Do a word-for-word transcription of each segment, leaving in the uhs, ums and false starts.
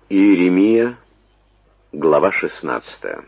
Иеремия, глава шестнадцатая.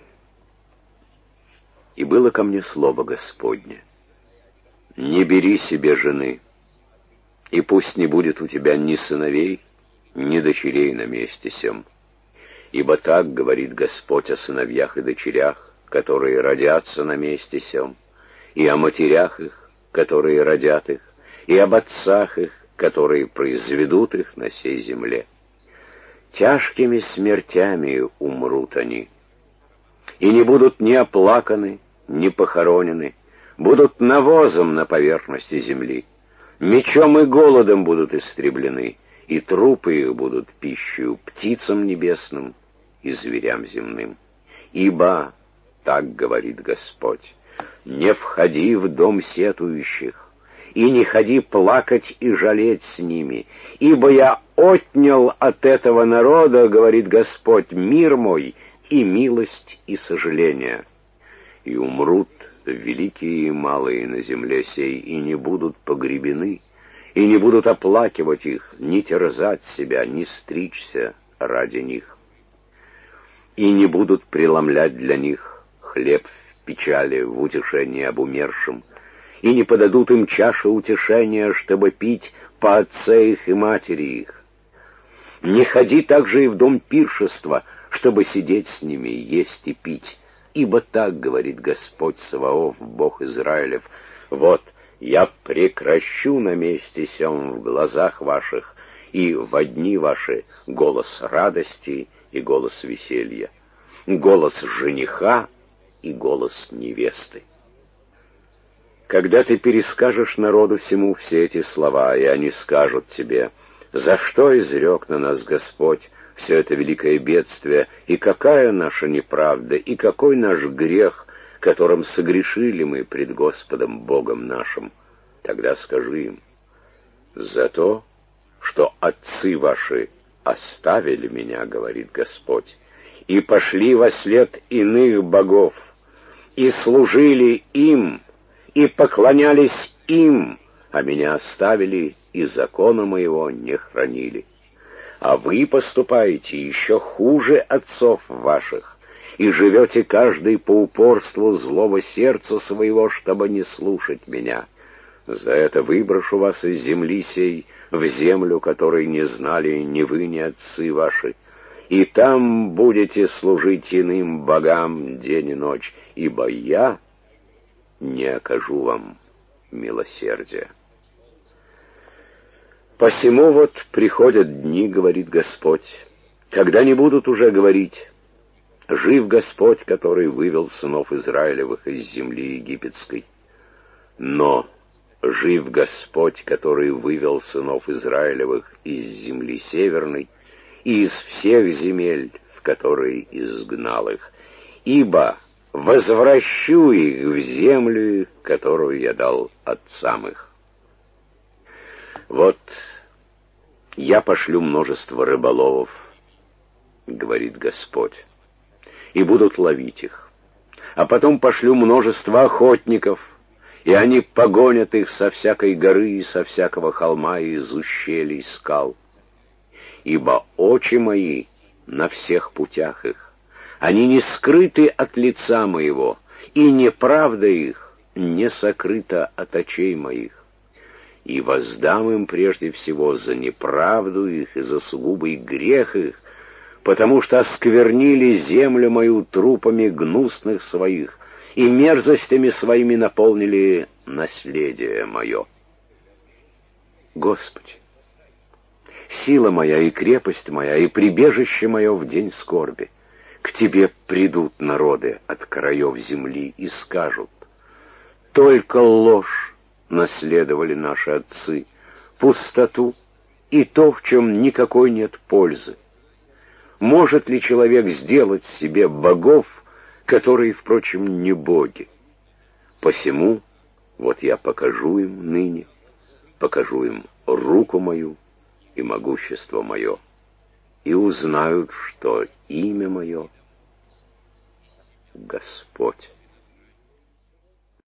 «И было ко мне слово Господне: не бери себе жены, и пусть не будет у тебя ни сыновей, ни дочерей на месте сем. Ибо так говорит Господь о сыновьях и дочерях, которые родятся на месте сем, и о матерях их, которые родят их, и об отцах их, которые произведут их на сей земле. Тяжкими смертями умрут они, и не будут ни оплаканы, ни похоронены, будут навозом на поверхности земли, мечом и голодом будут истреблены, и трупы их будут пищей птицам небесным и зверям земным. Ибо, так говорит Господь, не входи в дом сетующих, и не ходи плакать и жалеть с ними, ибо я отнял от этого народа, говорит Господь, мир мой и милость и сожаление. И умрут великие и малые на земле сей, и не будут погребены, и не будут оплакивать их, ни терзать себя, ни стричься ради них. И не будут преломлять для них хлеб в печали, в утешении об умершем, и не подадут им чаши утешения, чтобы пить по отце их и матери их. Не ходи также и в дом пиршества, чтобы сидеть с ними, есть и пить, ибо так говорит Господь Саваоф, Бог Израилев: вот я прекращу на месте сем в глазах ваших и во дни ваши голос радости и голос веселья, голос жениха и голос невесты. Когда ты перескажешь народу всему все эти слова, и они скажут тебе: за что изрек на нас Господь все это великое бедствие, и какая наша неправда, и какой наш грех, которым согрешили мы пред Господом Богом нашим, тогда скажи им: за то, что отцы ваши оставили меня, говорит Господь, и пошли вослед иных богов, и служили им, и поклонялись им, а меня оставили и закона моего не хранили. А вы поступаете еще хуже отцов ваших, и живете каждый по упорству злого сердца своего, чтобы не слушать меня. За это выброшу вас из земли сей в землю, которой не знали ни вы, ни отцы ваши, и там будете служить иным богам день и ночь, ибо я не окажу вам милосердия. Посему вот приходят дни, говорит Господь, когда не будут уже говорить: жив Господь, который вывел сынов Израилевых из земли египетской, но жив Господь, который вывел сынов Израилевых из земли северной и из всех земель, в которые изгнал их, ибо возвращу их в землю, которую я дал отцам их. Вот я пошлю множество рыболовов, говорит Господь, и будут ловить их, а потом пошлю множество охотников, и они погонят их со всякой горы и со всякого холма и из ущелий скал. Ибо очи мои на всех путях их, они не скрыты от лица моего, и неправда их не сокрыта от очей моих. И воздам им прежде всего за неправду их и за сугубый грех их, потому что осквернили землю мою трупами гнусных своих, и мерзостями своими наполнили наследие мое. Господи, сила моя и крепость моя, и прибежище мое в день скорби, к Тебе придут народы от краев земли и скажут: только ложь наследовали наши отцы, пустоту и то, в чем никакой нет пользы. Может ли человек сделать себе богов, которые, впрочем, не боги? Посему вот я покажу им ныне, покажу им руку мою и могущество мое, и узнают, что имя мое — Господь.